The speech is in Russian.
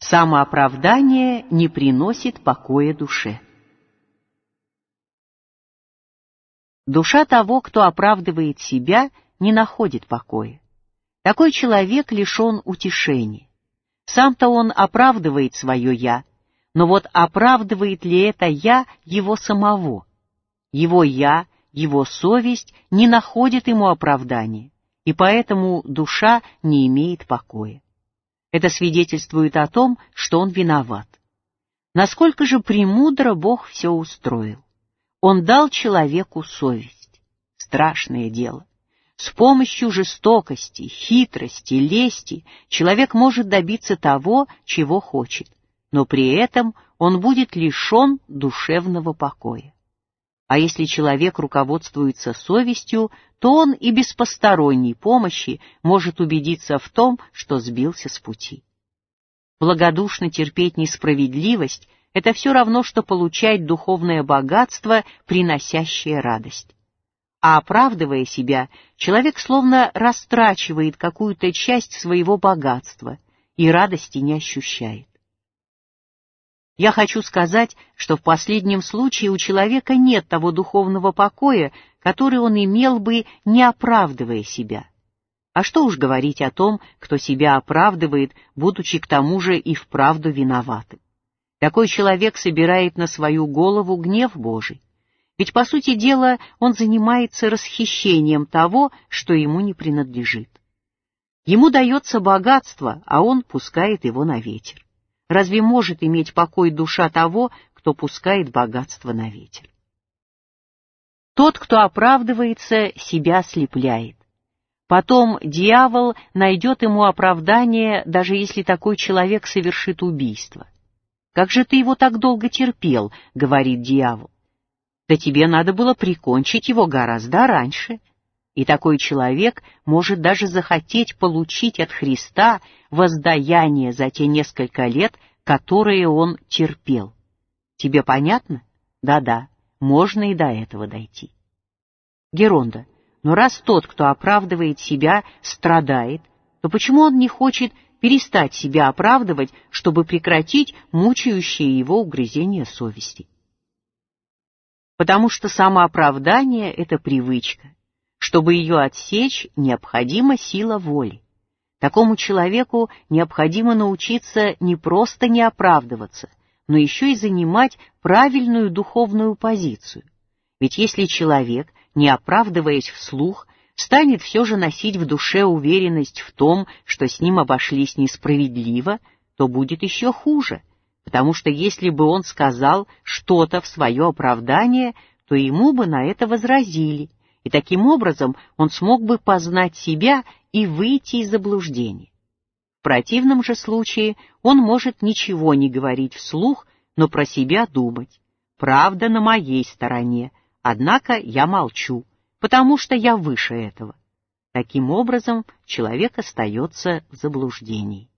Самооправдание не приносит покоя душе. Душа того, кто оправдывает себя, не находит покоя. Такой человек лишен утешения. Сам-то он оправдывает свое «я», но вот оправдывает ли это «я» его самого? Его «я», его совесть не находит ему оправдания, и поэтому душа не имеет покоя. Это свидетельствует о том, что он виноват. Насколько же премудро Бог все устроил. Он дал человеку совесть. Страшное дело. С помощью жестокости, хитрости, лести человек может добиться того, чего хочет, но при этом он будет лишен душевного покоя. А если человек руководствуется совестью, то он и без посторонней помощи может убедиться в том, что сбился с пути. Благодушно терпеть несправедливость — это все равно, что получать духовное богатство, приносящее радость. А оправдывая себя, человек словно растрачивает какую-то часть своего богатства и радости не ощущает. Я хочу сказать, что в последнем случае у человека нет того духовного покоя, который он имел бы, не оправдывая себя. А что уж говорить о том, кто себя оправдывает, будучи к тому же и вправду виноватым. Такой человек собирает на свою голову гнев Божий. Ведь, по сути дела, он занимается расхищением того, что ему не принадлежит. Ему дается богатство, а он пускает его на ветер. Разве может иметь покой душа того, кто пускает богатство на ветер? Тот, кто оправдывается, себя ослепляет. Потом дьявол найдет ему оправдание, даже если такой человек совершит убийство. «Как же ты его так долго терпел?» — говорит дьявол. «Да тебе надо было прикончить его гораздо раньше». И такой человек может даже захотеть получить от Христа воздаяние за те несколько лет, которые он терпел. Тебе понятно? Да-да, можно и до этого дойти. Геронда, но раз тот, кто оправдывает себя, страдает, то почему он не хочет перестать себя оправдывать, чтобы прекратить мучающее его угрызение совести? Потому что самооправдание — это привычка. Чтобы ее отсечь, необходима сила воли. Такому человеку необходимо научиться не просто не оправдываться, но еще и занимать правильную духовную позицию. Ведь если человек, не оправдываясь вслух, станет все же носить в душе уверенность в том, что с ним обошлись несправедливо, то будет еще хуже, потому что если бы он сказал что-то в свое оправдание, то ему бы на это возразили, и таким образом он смог бы познать себя и выйти из заблуждения. В противном же случае он может ничего не говорить вслух, но про себя думать. Правда на моей стороне, однако я молчу, потому что я выше этого. Таким образом человек остается в заблуждении.